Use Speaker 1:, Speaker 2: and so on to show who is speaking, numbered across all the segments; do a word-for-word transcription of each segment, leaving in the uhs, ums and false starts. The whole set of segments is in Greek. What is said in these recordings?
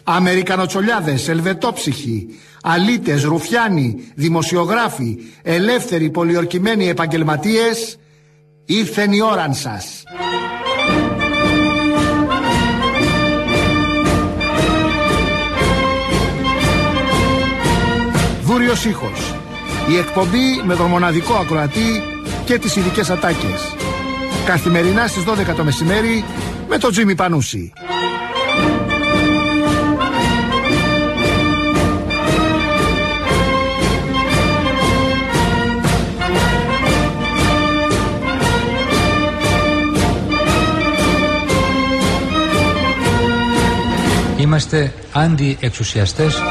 Speaker 1: Αμερικανοτσολιάδες, ελβετόψυχοι, αλήτες, ρουφιάνοι, δημοσιογράφοι, ελεύθεροι, πολιορκημένοι επαγγελματίες, ήρθεν η ώραν σας. Δούριος ήχος. Η εκπομπή με τον μοναδικό ακροατή και τις ειδικές ατάκες. Καθημερινά στις δώδεκα το μεσημέρι με τον Τζίμι Πανούση.
Speaker 2: Είμαστε αντιεξουσιαστές.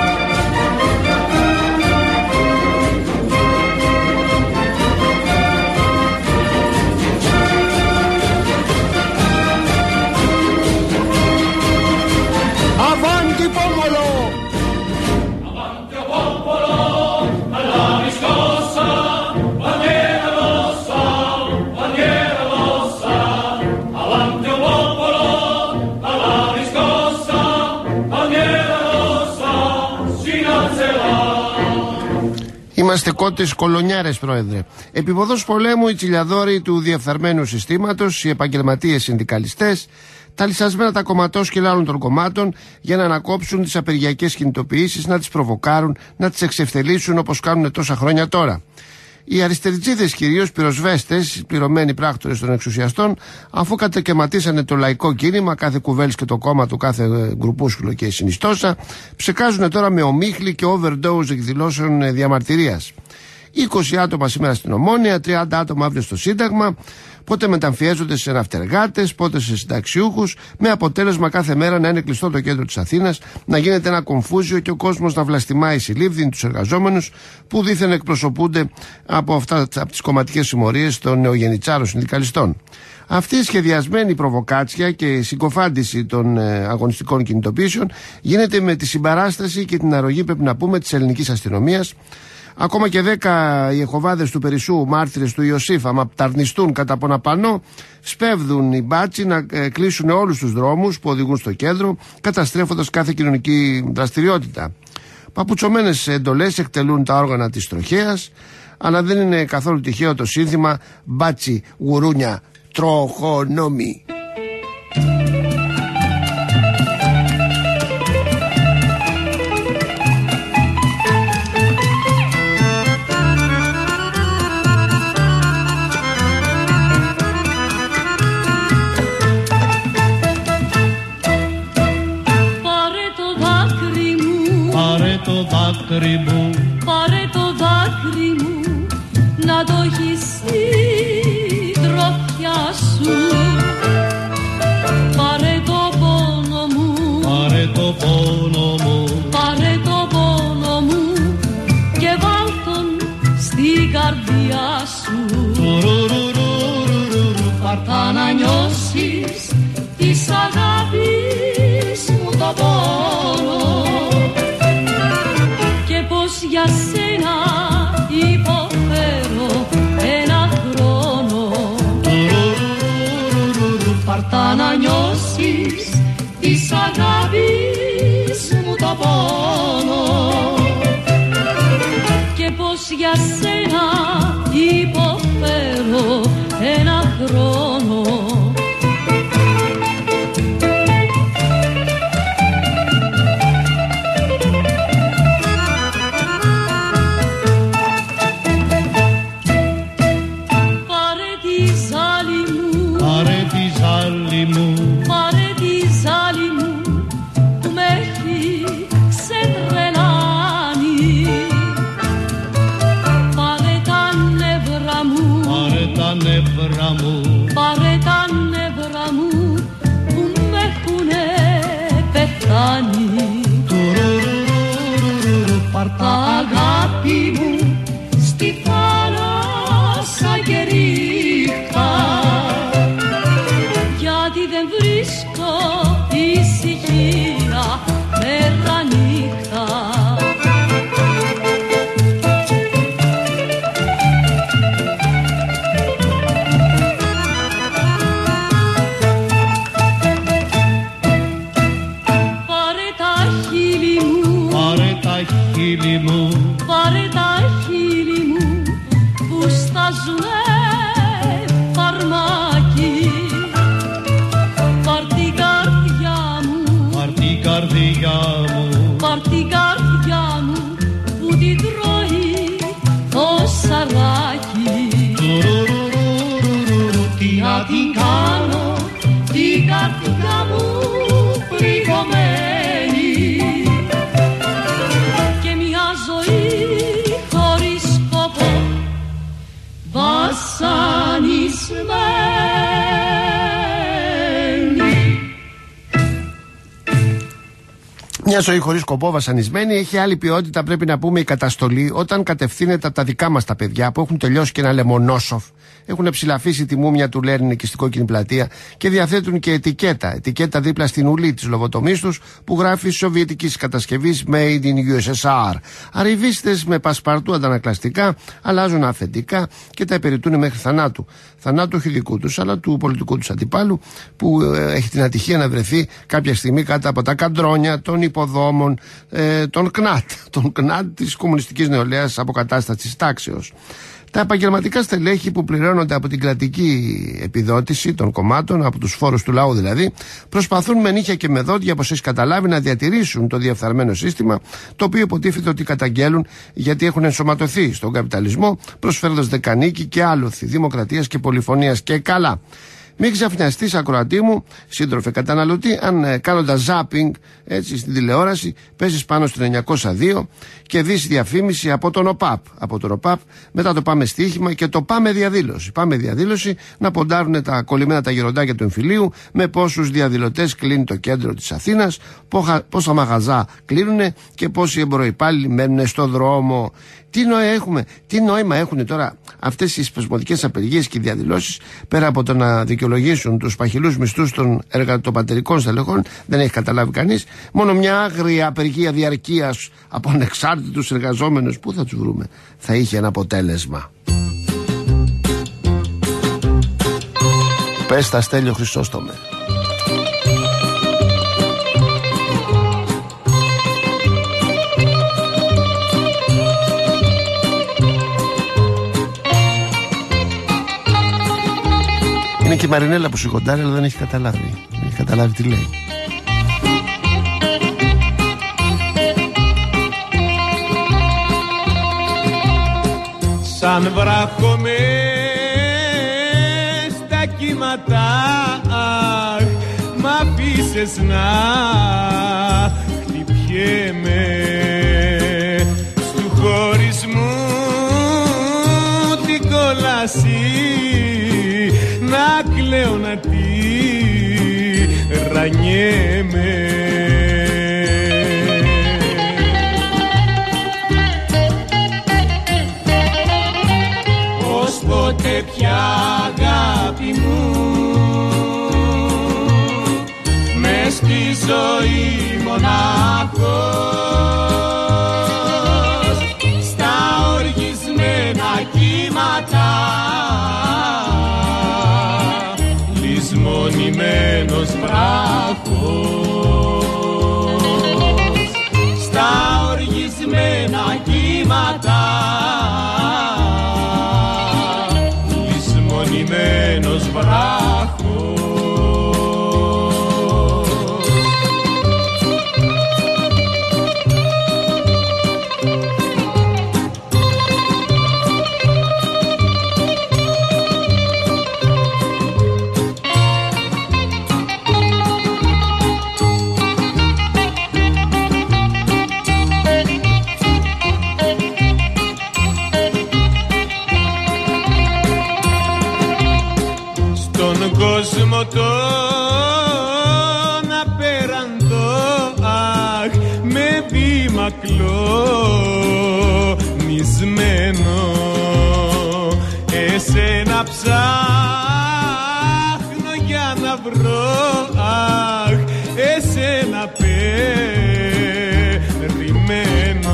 Speaker 3: Είμαστε κότες κολονιάρες, πρόεδρε. Επιποδός πολέμου, οι τσιλιαδόροι του διεφθαρμένου συστήματος, οι επαγγελματίες συνδικαλιστές, τα λυσασμένα τα κομματόσκυλα άλλων των κομμάτων για να ανακόψουν τις απεργιακές κινητοποιήσεις, να τις προβοκάρουν, να τις εξευθελίσουν όπως κάνουν τόσα χρόνια τώρα. Οι αριστεριτζίδες, κυρίως πυροσβέστες, πληρωμένοι πράκτορες των εξουσιαστών, αφού κατακαιρματίσανε το λαϊκό κίνημα, κάθε κουβέλης και το κόμμα του, κάθε γκρουπούσκουλο και συνιστόσα, ψεκάζουν τώρα με ομίχλη και overdose εκδηλώσεων διαμαρτυρίας. είκοσι άτομα σήμερα στην Ομόνια, τριάντα άτομα αύριο στο Σύνταγμα, πότε μεταμφιέζονται σε ναυτεργάτες, πότε σε συνταξιούχους, με αποτέλεσμα κάθε μέρα να είναι κλειστό το κέντρο της Αθήνας, να γίνεται ένα κομφούζιο και ο κόσμος να βλαστημάει συλλήβδιν τους εργαζόμενους που δήθεν εκπροσωπούνται από, αυτά, από τις κομματικές συμμορίες των νεογεννητσάρων συνδικαλιστών. Αυτή η σχεδιασμένη προβοκάτσια και η συγκοφάντηση των ε, αγωνιστικών κινητοποιήσεων γίνεται με τη συμπαράσταση και την αρρωγή, πρέπει να πούμε, της ελληνικής αστυνομίας. Ακόμα και δέκα οι Εχωβάδες του Περισσού, μάρτυρες του Ιωσήφ, άμα ταρνιστούν κατά ποναπανό, σπέβδουν οι μπάτσοι να ε, κλείσουν όλους τους δρόμους που οδηγούν στο κέντρο, καταστρέφοντας κάθε κοινωνική δραστηριότητα. Παπουτσωμένες εντολές εκτελούν τα όργανα της τροχέας, αλλά δεν είναι καθόλου τυχαίο το σύνθημα «Μπάτσι, γουρούνια, τροχονόμοι».
Speaker 4: Πάρε το δάκρυ μου να το έχεις στη τροφιά σου. Πάρε το πόνο μου,
Speaker 5: πάρε το πόνο μου,
Speaker 4: πάρε το πόνο μου και βάλ' τον στην καρδιά σου. Πάρ' να νιώσεις της αγάπης μου το πόνο για σένα υποφέρω ένα χρόνο. Πάρτα να νιώσεις της αγάπης μου το πόνο και πως για σένα υποφέρω ένα χρόνο. Πάρε τα νεύρα μου που με έχουνε πεθάνει. Πάρ' τα αγάπη μου στη θάλασσα και ρίχτα, γιατί δεν βρίσκω ησυχία μέρα νύχτα. Πάρε τα
Speaker 5: χείλη μου,
Speaker 4: πάρε τα χείλη μου που στάζουνε φαρμάκι. Πάρ' την καρδιά μου,
Speaker 5: πάρ' την καρδιά μου,
Speaker 4: πάρ' την καρδιά μου που την τρώει το σαράκι.
Speaker 5: Τι να την κάνω,
Speaker 4: την καρδιά μου πληγωμένη και μια ζωή χωρίς σκοπό βασανισμένη.
Speaker 3: Μια ζωή χωρίς σκοπό, βασανισμένη, έχει άλλη ποιότητα, πρέπει να πούμε, η καταστολή όταν κατευθύνεται από τα δικά μας τα παιδιά που έχουν τελειώσει και ένα λεμονόσοφ, έχουν ψηλαφίσει τη μούμια του Λέρνιν εκεί στην Κόκκινη Πλατεία και διαθέτουν και ετικέτα. Ετικέτα δίπλα στην ουλή της λογοτομής τους που γράφει σοβιετικής κατασκευής Made in γιου ες ες αρ. Arrivistες με πασπαρτού αντανακλαστικά αλλάζουν αφεντικά και τα υπηρετούν μέχρι θανάτου. Θανάτου όχι δικού τους, αλλά του πολιτικού τους αντιπάλου που ε, έχει την ατυχία να βρεθεί κάποια στιγμή κάτω από τα καντρόνια των υποδόμων ε, των ΚΝΑΤ, των ΚΝΑΤ της Κομμουνιστικής Νεολαίας Αποκατάστασης Τάξεως. Τα επαγγελματικά στελέχη που πληρώνονται από την κρατική επιδότηση των κομμάτων, από τους φόρους του λαού δηλαδή, προσπαθούν με νύχια και με δόντια, όπως έχεις καταλάβει, να διατηρήσουν το διεφθαρμένο σύστημα, το οποίο υποτίθεται ότι καταγγέλουν γιατί έχουν ενσωματωθεί στον καπιταλισμό, προσφέροντας δεκανίκη και άλοθη δημοκρατίας και πολυφωνίας και καλά. Μην ξαφνιαστείς, ακροατή μου, σύντροφε καταναλωτή, αν ε, κάνοντας zapping έτσι στην τηλεόραση παίζεις πάνω στο εννιακόσια δύο και δεις διαφήμιση από τον ΟΠΑΠ. Από τον ΟΠΑΠ μετά το πάμε στοίχημα και το πάμε διαδήλωση. Πάμε διαδήλωση να ποντάρουν τα κολλημένα τα γεροντάκια του εμφυλίου με πόσους διαδηλωτές κλείνει το κέντρο της Αθήνας, πόσα μαγαζά κλείνουνε και πόσοι εμποροϊπάλληλοι μένουν στο δρόμο. Τι νόημα έχουμε, τι νόημα έχουν τώρα αυτές οι σπασμωδικές απεργίες και διαδηλώσεις, πέρα από το να δικαιολογήσουν τους παχυλούς μισθούς των εργατοπατερικών στελεχών, δεν έχει καταλάβει κανείς. Μόνο μια άγρια απεργία διαρκείας από ανεξάρτητους εργαζόμενους, πού θα τους βρούμε, θα είχε ένα αποτέλεσμα. Πες τα, Στέλιο Χρυσόστομε. Είναι και η Μαρινέλα που σηκωτάρει, αλλά δεν έχει καταλάβει. Δεν έχει καταλάβει τι λέει.
Speaker 5: Σαν βράχο μες στα κύματα, αχ, μ' αφήσες να χτυπιέμαι στου χωρισμού την κόλαση, να κλαίω να τη ρανιέμαι. Ως ποτέ πια αγάπη μου μες στη ζωή μονάχος, στα οργισμένα κύματα λησμονημένος βράχος, στα οργισμένα κύματα λησμονημένος βράχος. Κόσμο τον απέραντο, αχ, με βήμα κλονισμένο, εσένα ψάχνω για να βρω, αχ, εσένα περιμένω.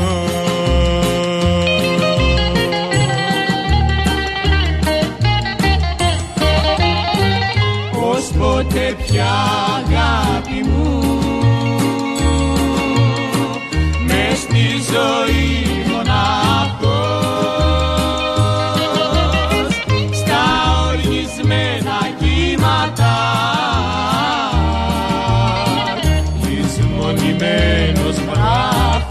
Speaker 5: Ποτέ πια αγάπη μου μες στη ζωή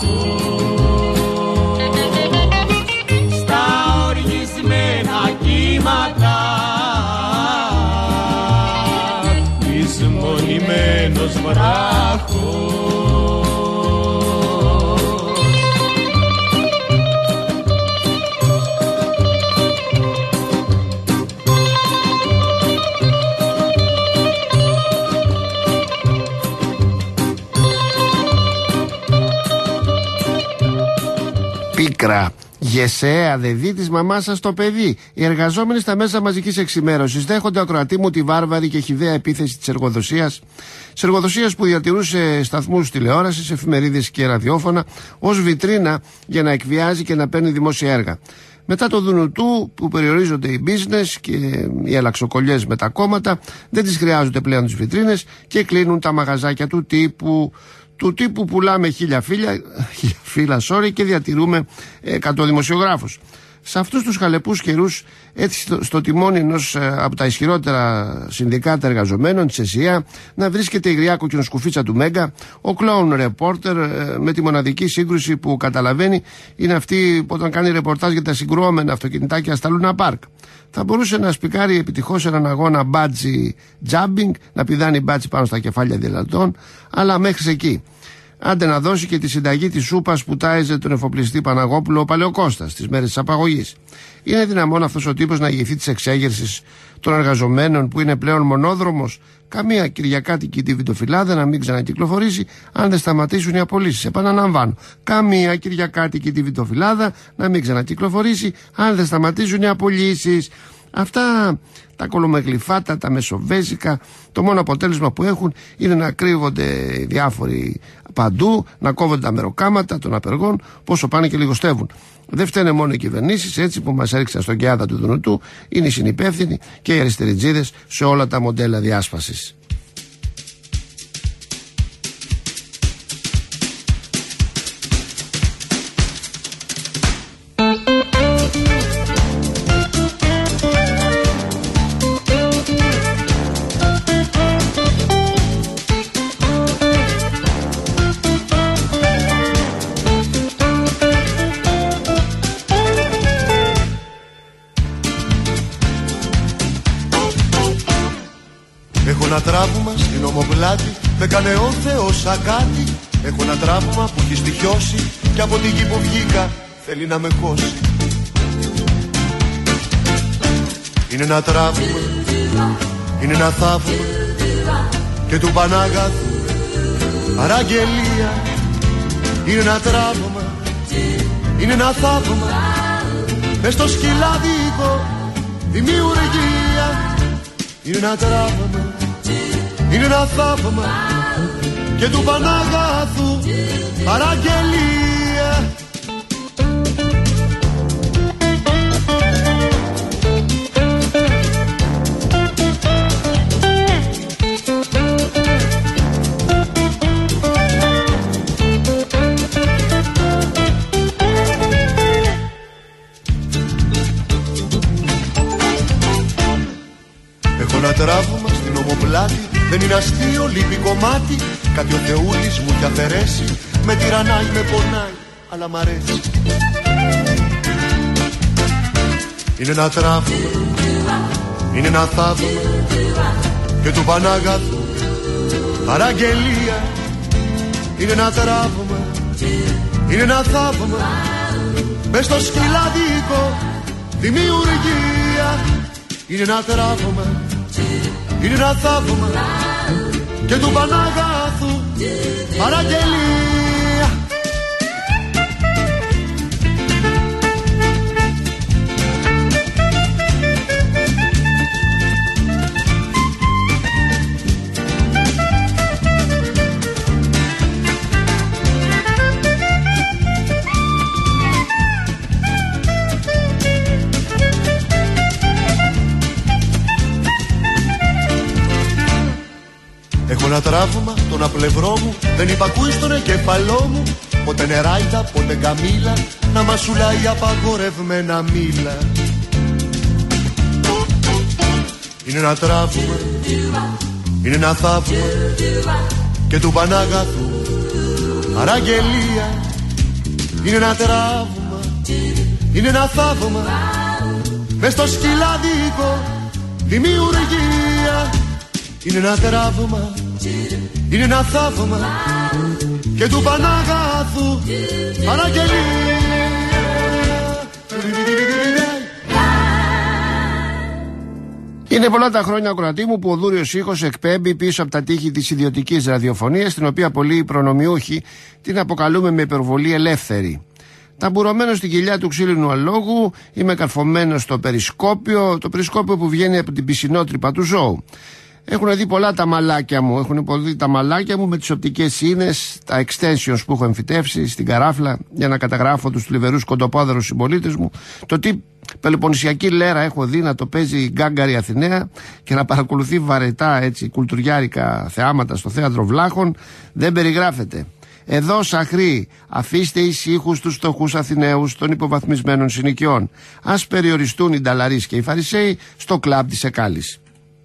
Speaker 5: στα οργισμένα κύματα της μονημένος βράχος.
Speaker 3: Πίκρα. Γεσαία, δε δει τη μαμά σα το παιδί. Οι εργαζόμενοι στα μέσα μαζική εξημέρωση δέχονται, ακροατή μου, τη βάρβαρη και χυδαία επίθεση τη εργοδοσία. Τη εργοδοσία που διατηρούσε σταθμούς τηλεόρασης, εφημερίδες και ραδιόφωνα ως βιτρίνα για να εκβιάζει και να παίρνει δημόσια έργα. Μετά το Δουνουτού που περιορίζονται οι business και οι αλλαξοκολλιές με τα κόμματα, δεν τις χρειάζονται πλέον τις βιτρίνες και κλείνουν τα μαγαζάκια του τύπου. Του τύπου πουλάμε χίλια φύλλα, φύλλα sorry, και διατηρούμε εκατό δημοσιογράφους. Σε αυτούς τους χαλεπούς καιρούς, έτσι στο, στο τιμόνι ενός ε, από τα ισχυρότερα συνδικάτα εργαζομένων της ΕΣΥΑ, να βρίσκεται η γριά κοκκινοσκουφίτσα του Μέγκα, ο κλόουν ρεπόρτερ ε, με τη μοναδική σύγκρουση που καταλαβαίνει είναι αυτή που όταν κάνει ρεπορτάζ για τα συγκρουόμενα αυτοκινητάκια στα Λούνα Πάρκ. Θα μπορούσε να σπικάρει επιτυχώς έναν αγώνα μπάτζι τζάμπινγκ, να πηδάνει μπάτζι πάνω στα κεφάλια διελατών, αλλά μέχρι εκεί. Άντε να δώσει και τη συνταγή της σούπας που τάιζε τον εφοπλιστή Παναγόπουλο ο Παλαιοκώστας στις μέρες της απαγωγής. Είναι δυναμόν αυτός ο τύπος να ηγηθεί της εξέγερσης των εργαζομένων που είναι πλέον μονόδρομος? Καμία κυριακάτικη τυβιτοφυλάδα να μην ξανακυκλοφορήσει αν δεν σταματήσουν οι απολύσεις. Επαναλαμβάνω, καμία κυριακάτικη τυβιτοφυλάδα να μην ξανακυκλοφορήσει αν δεν σταματήσουν οι απολύσεις. Αυτά τα κολομεγλυφάτα, τα μεσοβέζικα, το μόνο αποτέλεσμα που έχουν είναι να κρύβονται οι διάφοροι παντού, να κόβονται τα μεροκάματα των απεργών, πόσο πάνε και λιγοστεύουν. Δεν φταίνε μόνο οι κυβερνήσεις, έτσι που μας έριξαν στον κιάδα του Δουνουτού, είναι οι συνυπεύθυνοι και οι αριστεριτζίδες σε όλα τα μοντέλα διάσπασης.
Speaker 6: Έχω ένα τραύμα στην ομοπλάτη, με κάνε ο Θεός ακάτι. Έχω ένα τραύμα που έχει στοιχειώσει και από τη γη που βγήκα θέλει να με χώσει. Είναι ένα τραύμα, είναι ένα θαύμα και του Πανάγαθου παραγγελία. Είναι ένα τραύμα, είναι ένα θαύμα, μες στο σκυλάδικο δημιουργία. Είναι ένα τραύμα, είναι ένα θαύμα και του Πανάγαθου παραγγελία. Έχω ένα τραύμα στην ομοπλάτη, δεν είναι αστείο, λείπει κομμάτι. Κάτι ο Θεούλης μου έχει αφαιρέσει, με τυραννάει, με πονάει, αλλά μ' αρέσει. Είναι ένα τραύμα, είναι ένα θαύμα και του Πανάγαθου παραγγελία. Είναι ένα τραύμα, είναι ένα θαύμα, μες στο σκυλαδίκο δημιουργία. Είναι ένα τραύμα, είναι ένα θαύμα και του Πανάγαθου παραγγελία. Έχω ένα τραύμα, τον απλευρό μου δεν υπακούει στον εγκέφαλό μου. Πότε νεράιδα, πότε καμήλα, να μασουλάει απαγορευμένα μήλα. Είναι ένα τραύμα, είναι ένα θαύμα και του Πανάγαθου παραγγελία. Είναι ένα τραύμα, είναι ένα θαύμα, μες στο σκυλάδικο δημιουργία. Είναι ένα τραύμα, είναι ένα θαύμα και του Παναγάθου παραγγελία.
Speaker 3: Είναι πολλά τα χρόνια, ακροατή μου, που ο δούριος ήχος εκπέμπει πίσω από τα τείχη της ιδιωτικής ραδιοφωνίας, την οποία πολλοί προνομιούχοι την αποκαλούμε με υπερβολή ελεύθερη. Ταμπουρωμένο στην κοιλιά του ξύλινου αλόγου, είμαι καρφωμένο στο περισκόπιο, το περισκόπιο που βγαίνει από την πισινότρυπα του ζώου. Έχουν δει πολλά τα μαλάκια μου, έχουν δει τα μαλάκια μου με τις οπτικές ίνες, τα extensions που έχω εμφυτεύσει στην καράφλα για να καταγράφω τους θλιβερούς κοντοπόδερους συμπολίτες μου, το τι πελοποννησιακή λέρα έχω δει να το παίζει η Γκάγκαρη Αθηναία και να παρακολουθεί βαρετά έτσι κουλτουριάρικα θεάματα στο θέατρο Βλάχων, δεν περιγράφεται. Εδώ σαχροί, αφήστε ησύχους τους φτωχούς Αθηναίους των υποβαθμισμένων συνοικιών. Ας περιοριστούν οι νταλαρείς και οι φαρισαίοι στο κλαμπ της Εκάλης.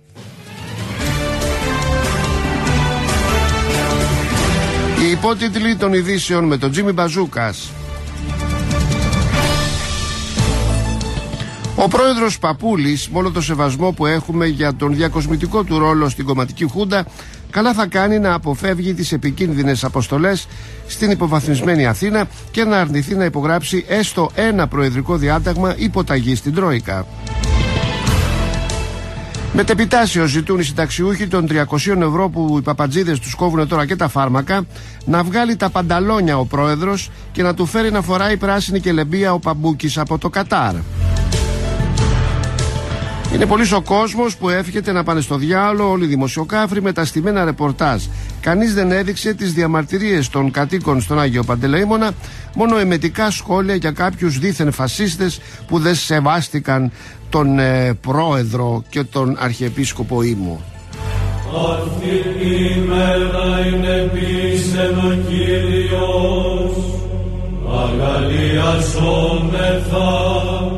Speaker 3: Οι υπότιτλοι των ειδήσεων με τον Τζίμι Μπαζούκας. Ο πρόεδρος Παπούλης, με όλο το σεβασμό που έχουμε για τον διακοσμητικό του ρόλο στην κομματική χούντα, καλά θα κάνει να αποφεύγει τις επικίνδυνες αποστολές στην υποβαθμισμένη Αθήνα και να αρνηθεί να υπογράψει έστω ένα προεδρικό διάταγμα υποταγή στην Τρόικα. Μετεπιτάσεως ζητούν οι συνταξιούχοι των τριακοσίων ευρώ που οι παπατζίδες τους κόβουν τώρα και τα φάρμακα, να βγάλει τα πανταλόνια ο πρόεδρος και να του φέρει να φοράει πράσινη κελεμπία ο Παμπούκης από το Κατάρ. Είναι πολύς ο κόσμος που εύχεται να πάνε στο διάολο όλοι οι δημοσιοκάφροι με τα στημένα ρεπορτάζ. Κανείς δεν έδειξε τις διαμαρτυρίες των κατοίκων στον Άγιο Παντελεήμονα, μόνο εμετικά σχόλια για κάποιους δίθεν φασίστες που δεν σεβάστηκαν τον ε, πρόεδρο και τον αρχιεπίσκοπο Ήμου.
Speaker 7: Αυτή η μέρα είναι πίσεν ο Κύριος, αγαλιασόμεθα.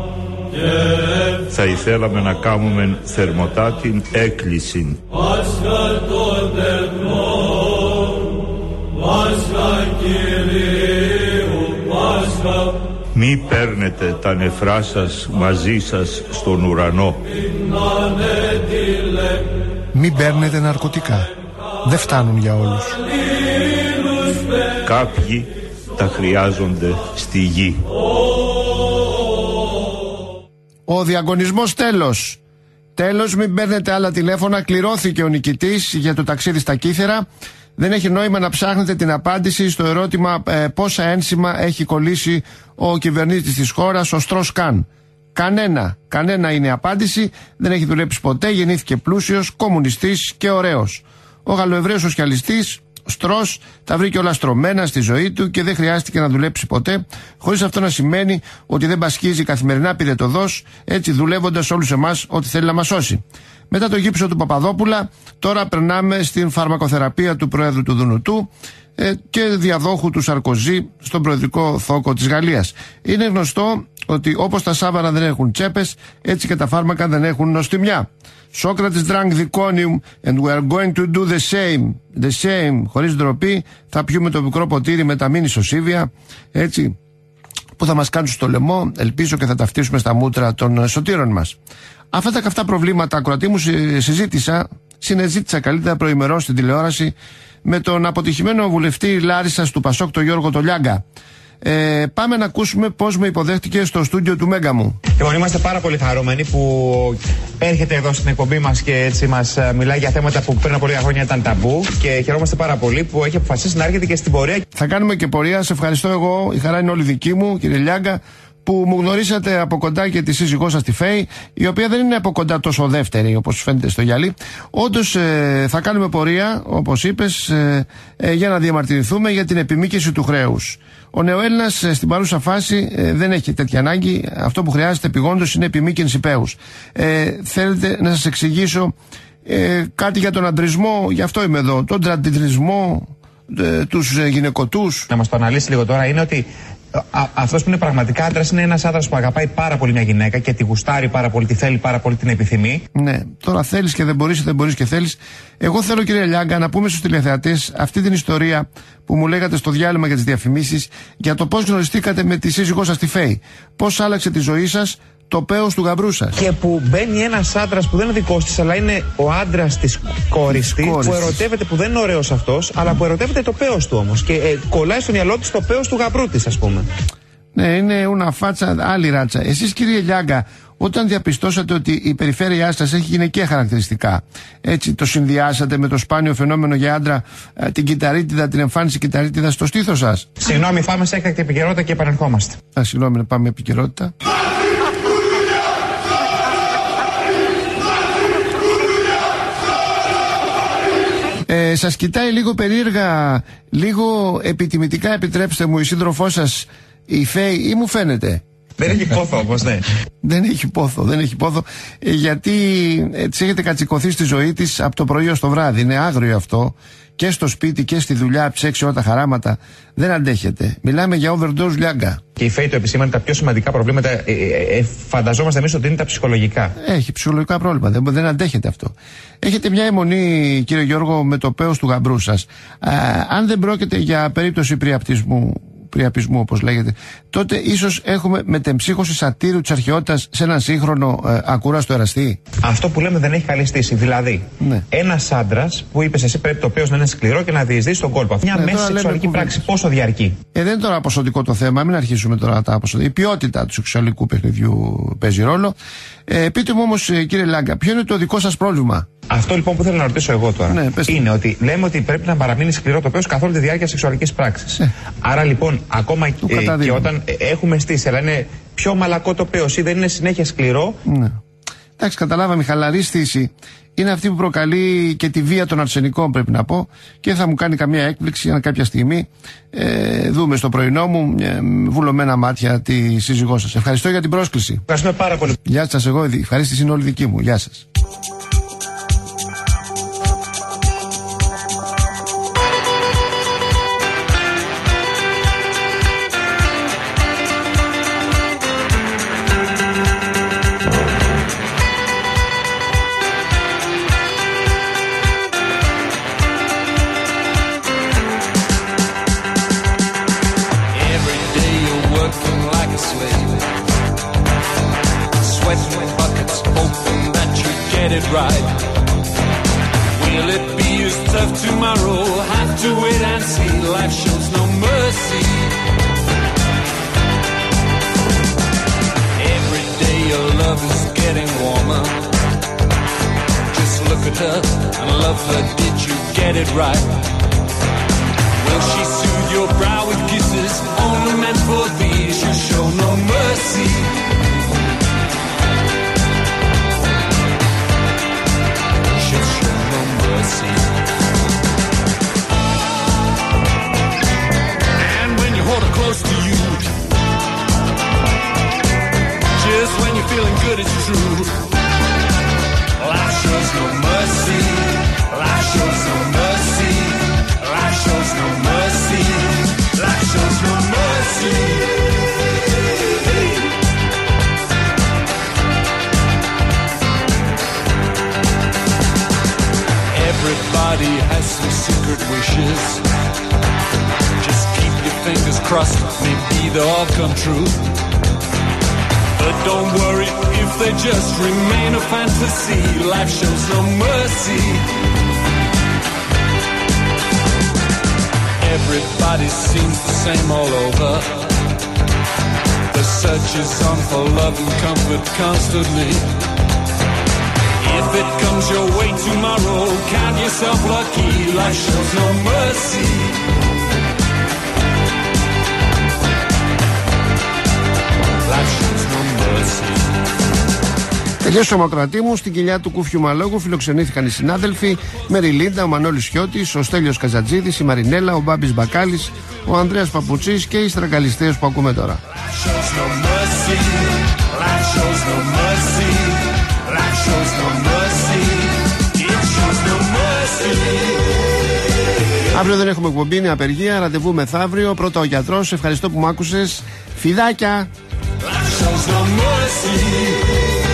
Speaker 8: Θα ήθελαμε να κάνουμε θερμοτά την έκκληση.
Speaker 7: Πάσχα των τεχνών, Πάσχα Κυρίου, Πάσχα.
Speaker 8: Μη παίρνετε τα νεφρά σας μαζί σας στον ουρανό.
Speaker 1: Μην παίρνετε ναρκωτικά. Δεν φτάνουν για όλους.
Speaker 8: Κάποιοι τα χρειάζονται στη γη.
Speaker 3: Ο διαγωνισμός τέλος. Τέλος, μην παίρνετε άλλα τηλέφωνα. Κληρώθηκε ο νικητής για το ταξίδι στα Κύθερα. Δεν έχει νόημα να ψάχνετε την απάντηση στο ερώτημα ε, πόσα ένσημα έχει κολλήσει ο κυβερνήτης της χώρας, ο Στρος Καν. Κανένα, κανένα είναι η απάντηση. Δεν έχει δουλέψει ποτέ. Γεννήθηκε πλούσιος, κομμουνιστής και ωραίος. Ο Γαλλοεβραίος σοσιαλιστής Στρος τα βρήκε όλα στρωμένα στη ζωή του και δεν χρειάστηκε να δουλέψει ποτέ, χωρίς αυτό να σημαίνει ότι δεν πασχίζει καθημερινά πυρετοδός, έτσι δουλεύοντας όλους εμάς ό,τι θέλει να μας σώσει. Μετά το γύψο του Παπαδόπουλα, τώρα περνάμε στην φαρμακοθεραπεία του Προέδρου του Δουνουτού ε, και διαδόχου του Σαρκοζή στον προεδρικό θόκο της Γαλλίας. Είναι γνωστό ότι όπως τα σάβανα δεν έχουν τσέπες, έτσι και τα φάρμακα δεν έχουν νοστιμιά. Σόκρατες drank zirconium and we are going to do the same. The same, χωρίς ντροπή, θα πιούμε το μικρό ποτήρι με τα μίνι σωσίβια, έτσι, που θα μας κάνουν στο λαιμό, ελπίζω και θα ταυτίσουμε στα μούτρα των σωτήρων μας. Αυτά τα καυτά προβλήματα, ακροατή μου, συζήτησα, συνεζήτησα καλύτερα προημερώς στην τηλεόραση με τον αποτυχημένο βουλευτή Λάρισσας του Πασόκ, τον Γιώργο Τολιάγκα. Ε, πάμε να ακούσουμε πώς με υποδέχτηκε στο στούντιο του Μέγκα μου.
Speaker 9: Λοιπόν, είμαστε πάρα πολύ χαρούμενοι που έρχεται εδώ στην εκπομπή μας και έτσι μας μιλάει για θέματα που πριν από λίγα χρόνια ήταν ταμπού. Και χαιρόμαστε πάρα πολύ που έχει αποφασίσει να έρχεται και στην πορεία.
Speaker 3: Θα κάνουμε και πορεία. Σε ευχαριστώ εγώ. Η χαρά είναι όλη δική μου, κύριε Λιάγκα, που μου γνωρίσατε από κοντά και τη σύζυγό σας τη Φέη, η οποία δεν είναι από κοντά τόσο δεύτερη όπως φαίνεται στο γυαλί. Όντως ε, θα κάνουμε πορεία, όπως είπες, ε, ε, για να διαμαρτυρηθούμε για την επιμήκυση του χρέους. Ο νεοέλληνας ε, στην παρούσα φάση ε, δεν έχει τέτοια ανάγκη. Αυτό που χρειάζεται επιγόντως είναι επιμήκυνση πέους. Ε, θέλετε να σας εξηγήσω ε, κάτι για τον αντρισμό, γι' αυτό είμαι εδώ, τον τραντιτρισμό, ε, τους ε, γυναικοτούς.
Speaker 9: Να μας το αναλύσει λίγο τώρα είναι ότι αυτός που είναι πραγματικά άντρας είναι ένας άντρας που αγαπάει πάρα πολύ μια γυναίκα και τη γουστάρει πάρα πολύ, τη θέλει πάρα πολύ, την επιθυμεί.
Speaker 3: Ναι, τώρα θέλεις και δεν μπορείς, δεν μπορείς και θέλεις. Εγώ θέλω, κύριε Λιάγκα, να πούμε στους τηλεθεατές αυτή την ιστορία που μου λέγατε στο διάλειμμα για τις διαφημίσεις, για το πώς γνωριστήκατε με τη σύζυγό σας τη Φέη. Πώς άλλαξε τη ζωή σας το πέος του γαμπρού σας.
Speaker 9: Και που μπαίνει ένας άντρας που δεν είναι δικός της, αλλά είναι ο άντρας της κόρης της, που ερωτεύεται, που δεν είναι ωραίος αυτός, αλλά που ερωτεύεται το πέος του όμως. Και ε, κολλάει στο μυαλό της το πέος του γαμπρού της, ας πούμε.
Speaker 3: Ναι, είναι una φάτσα, άλλη ράτσα. Εσείς, κύριε Λιάγκα, όταν διαπιστώσατε ότι η περιφέρειά σας έχει γυναικεία χαρακτηριστικά, έτσι το συνδυάσατε με το σπάνιο φαινόμενο για άντρα, την κυταρίτιδα, την εμφάνιση κυταρίτιδα στο στήθος σας?
Speaker 9: Συγγνώμη, πάμε σε έκτακτη επικαιρότητα και επανερχόμαστε.
Speaker 3: Α, συγγνώμη, να πάμε επικαιρότητα. Ε, σας κοιτάει λίγο περίεργα, λίγο επιτιμητικά, επιτρέψτε μου, η σύντροφό σας, η Φέη, ή μου φαίνεται?
Speaker 9: Δεν έχει πόθο όμως, ναι.
Speaker 3: Δεν έχει πόθο, δεν έχει πόθο, ε, γιατί ε, της έχετε κατσικωθεί στη ζωή της από το πρωί ως το βράδυ. Είναι άγριο αυτό, και στο σπίτι και στη δουλειά, ψέξει όλα τα χαράματα. Δεν αντέχετε. Μιλάμε για overdose, Λιάγκα.
Speaker 9: Και η Φέη το επισήμανε, τα πιο σημαντικά προβλήματα, ε, ε, ε, φανταζόμαστε εμείς ότι είναι τα ψυχολογικά.
Speaker 3: Έχει ψυχολογικά πρόβλημα, δεν, δεν αντέχετε αυτό. Έχετε μια αιμονή, κύριε Γιώργο, με το πέος του γαμπρού σας. Α, αν δεν πρόκειται για περίπτωση πριαπτισμού, πριαπισμού όπως λέγεται, τότε ίσως έχουμε μετεμψύχωση σατήρου της αρχαιότητας σε έναν σύγχρονο ε, ακούραστο εραστή.
Speaker 9: Αυτό που λέμε δεν έχει καλή στήση. Δηλαδή, ναι. Ένας άντρας που είπες εσύ πρέπει το πέος να είναι σκληρό και να διεισδύσει τον κόλπο. Μια ναι, μέση σεξουαλική πράξη πόσο διαρκεί?
Speaker 3: Ε, δεν είναι τώρα ποσοτικό το θέμα, μην αρχίσουμε τώρα τα ποσοτικά. Η ποιότητα του σεξουαλικού παιχνιδιού παίζει ρόλο. Ε, πείτε μου όμως, κύριε Λάγκα, ποιο είναι το δικό σας πρόβλημα?
Speaker 9: Αυτό λοιπόν που θέλω να ρωτήσω εγώ τώρα, ναι, είναι ότι λέμε ότι πρέπει να παραμείνει σκληρό το πέος καθ' όλη τη διάρκεια σεξουαλικής πράξης. Ναι. Άρα λοιπόν, ακόμα ε, και όταν ε, έχουμε στήσει, αλλά είναι πιο μαλακό το πέος ή δεν είναι συνέχεια σκληρό.
Speaker 3: Ναι. Εντάξει, καταλάβαμε, η χαλαρή στήση είναι αυτή που προκαλεί και τη βία των αρσενικών, πρέπει να πω, και θα μου κάνει καμία έκπληξη αν κάποια στιγμή ε, δούμε στο πρωινό μου ε, βουλωμένα μάτια τη σύζυγό σας. Ευχαριστώ για την πρόσκληση.
Speaker 9: Ευχαριστούμε πάρα πολύ.
Speaker 3: Γεια σας, εγώ η ευχαρίστηση είναι όλη δική μου. Γεια σας.
Speaker 10: Right. Will it be as tough tomorrow? Have to wait and see. Life shows no mercy. Every day your love is getting warmer. Just look at her and love her. Did you get it right? Will she soothe your brow with kisses only meant for thee? She'll show no mercy. And when you hold her close to you, just when you're feeling good, it's true. Life shows no mercy. Life shows no mercy. Life shows no mercy. Life shows no mercy. Everybody has some secret wishes. Just keep your fingers crossed, maybe they'll all come true. But don't worry if they just remain a fantasy. Life shows no mercy. Everybody seems the same all over. The search is on for love and comfort constantly. If it comes your way tomorrow, count yourself lucky. Life shows no mercy. Life shows no mercy.
Speaker 3: Τελείωσε ο Μακροατή μου, στην κοιλιά του Κούφιου Μαλόγου φιλοξενήθηκαν οι συνάδελφοι Μεριλίντα, ο Μανώλης Χιώτης, ο Στέλιος Καζατζίδης, η Μαρινέλα, ο Μπάμπης Μπακάλης, ο Ανδρέας Παπουτσής και οι στραγγαλιστές που ακούμε τώρα.
Speaker 10: Life shows no mercy. Life shows no mercy. Life shows no mercy. It shows no mercy.
Speaker 3: Αύριο δεν έχουμε εκπομπή, είναι απεργία. Ραντεβού μεθαύριο. Πρώτα ο γιατρός. Ευχαριστώ που μου άκουσες. Φιδάκια.